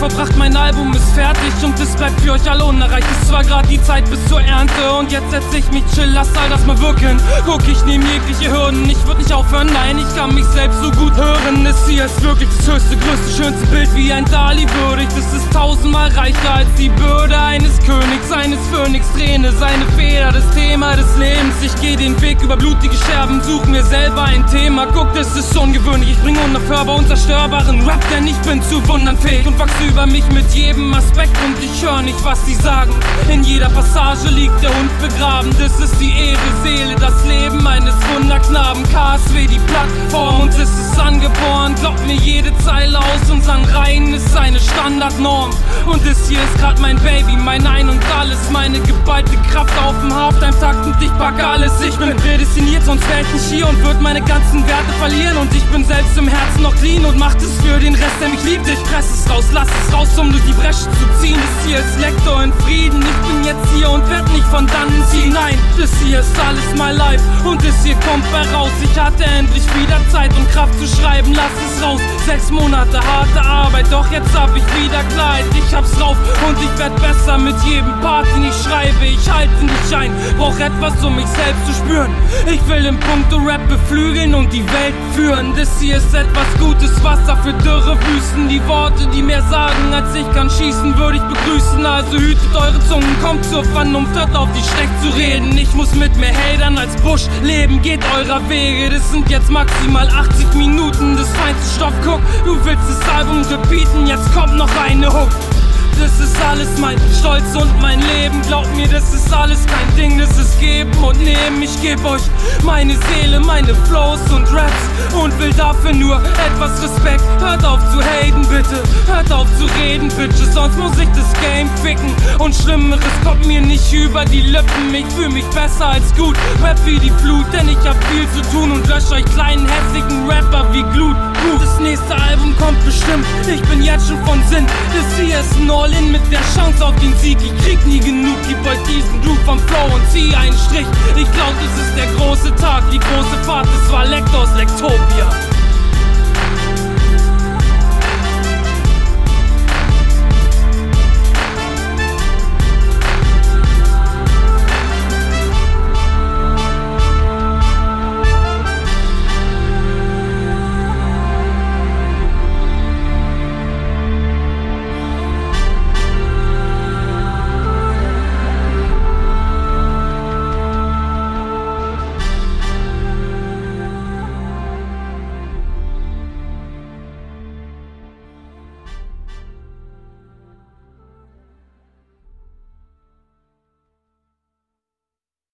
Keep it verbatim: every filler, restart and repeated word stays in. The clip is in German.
vollbracht, mein Album ist fertig und es bleibt für euch alle unerreicht. Ist zwar grad die Zeit bis zur Ernte und jetzt setz ich mich chill, lass all das mal wirken. Guck, ich nehm jegliche Hürden, ich würd nicht aufhören, nein, ich kann mich selbst so gut hören. Das hier ist wirklich das höchste, größte, schönste Bild, wie ein Dali würdig. Das ist tausendmal reicher als die Bürde eines Königs, eines Phönix. Träne, seine Feder, das Thema des Lebens. Ich geh den Weg über blutige Scherben, such mir selber ein Thema. Guck, das ist ungewöhnlich, ich bring unaufhörbar, unzerstörbaren Rap, denn ich bin zu wundernfähig und wachse über mich mit jedem Aspekt und ich hör nicht, was sie sagen. In jeder Passage liegt der Hund begraben, das ist die Ehre, Seele, das Leben eines Wunderknaben. K S W, die Plattform, und es ist angeboren. Glaub mir, jede Zeile aus unseren Reihen ist eine Standardnorm. Und das hier ist grad mein Baby, mein Ein und Alles, meine geballte Kraft auf dem Halftime-Takt und ich pack alles. Ich bin prädestiniert, sonst wär ich nicht hier und würd meine ganzen Werte verlieren. Und ich bin selbst im Herzen noch clean und mach das für den Rest, der mich liebt. Ich press es raus, lass es raus, um durch die Bresche zu ziehen. Das hier ist Lektor in Frieden, ich bin jetzt hier und werd nicht von dannen ziehen. Nein, das hier ist alles my life und das hier kommt bei raus. Ich hatte endlich wieder Zeit und Kraft zu schreiben, lass es raus. Sechs Monate harte Arbeit, doch jetzt hab ich wieder Klarheit. Ich hab's drauf und ich werd besser mit jedem Part, den ich schreibe. Ich halte nicht ein, brauch etwas, um mich selbst zu spüren. Ich will im Punkto Rap beflügeln und die Welt führen. Das hier ist etwas Gutes, Wasser für dürre Wüsten. Die Worte, die mehr sagen, als ich kann schießen, würde ich begrüßen. Also hütet eure Zungen, kommt zur Vernunft, hört auf, die schlecht zu reden. Ich muss mit mehr Hatern als Busch leben, geht eurer Wege. Das sind jetzt maximal achtzig Minuten des feinsten Stoff. Guck, du willst das Album repeaten, jetzt kommt noch eine Hook. Das ist alles mein Stolz und mein Leben. Glaubt mir, das ist alles kein Ding, das ist geben und nehmen. Ich geb euch meine Seele, meine Flows und Raps und will dafür nur etwas Respekt. Hört auf zu haten, bitte, hört auf zu reden, Bitches, sonst muss ich das Game ficken. Und Schlimmeres kommt mir nicht über die Lippen. Ich fühl mich besser als gut, Rap wie die Flut, denn ich hab viel zu tun und lösch euch kleinen hässigen Rapper wie Glut. Das nächste Album kommt bestimmt, ich bin jetzt schon von Sinn. Das hier ist ein All-In mit der Chance auf den Sieg. Ich krieg nie genug, gib euch diesen Groove vom Flow und zieh einen Strich. Ich glaub, das ist der große Tag, die große Fahrt, das war Lektors Lektopia.